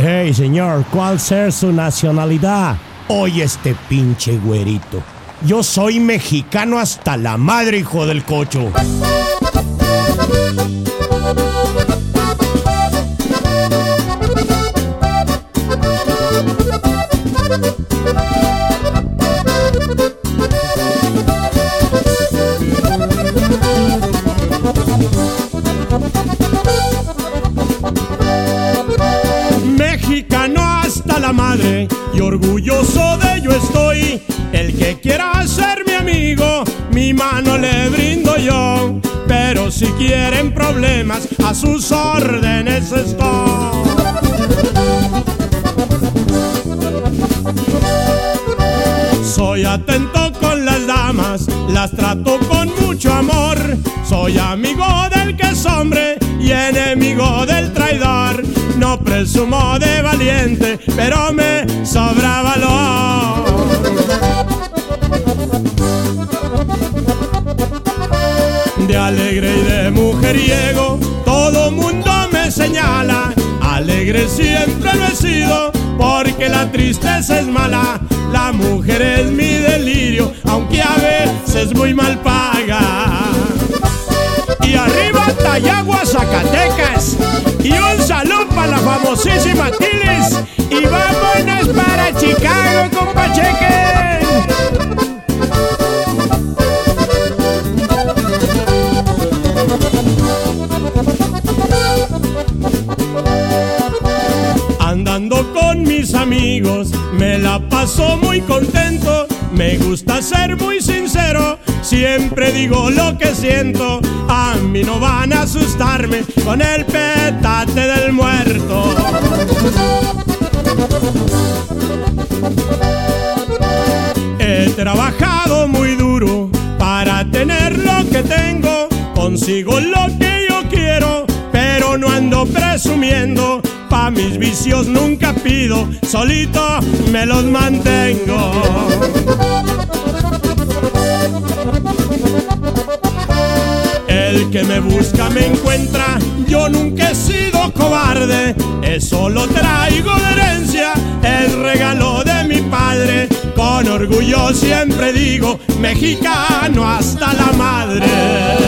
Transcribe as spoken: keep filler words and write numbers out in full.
Hey, señor, ¿cuál ser su nacionalidad? Oye, este pinche güerito. Yo soy mexicano hasta la madre, hijo del cocho. Mexicano hasta la madre y orgulloso de ello estoy. El que quiera ser mi amigo, mi mano le brindo yo. Pero si quieren problemas, a sus órdenes estoy. Soy atento con las damas, las trato con mucho amor. Soy amigo del que es hombre y enemigo del traidor. No presumo de valiente, pero me sobra valor. De alegre y de mujeriego, todo mundo me señala. Alegre siempre lo he sido, porque la tristeza es mala. La mujer es mi delirio, aunque a veces muy mal paga. Y arriba Tayagua, Zacatecas. Y un saludo para la famosísima Tilis. Y vámonos para Chicago, compa Cheque. Andando con mis amigos, me la paso muy contento. Me gusta ser muy sincero, siempre digo lo que siento. A mí no van a asustarme con el petate del muerto. He trabajado muy duro para tener lo que tengo. Consigo lo que yo quiero, pero no ando presumiendo. Pa' mis vicios nunca pido, solito me los mantengo. El que me busca me encuentra, yo nunca he sido cobarde. Eso lo traigo de herencia, es regalo de mi padre. Con orgullo siempre digo, mexicano hasta la madre.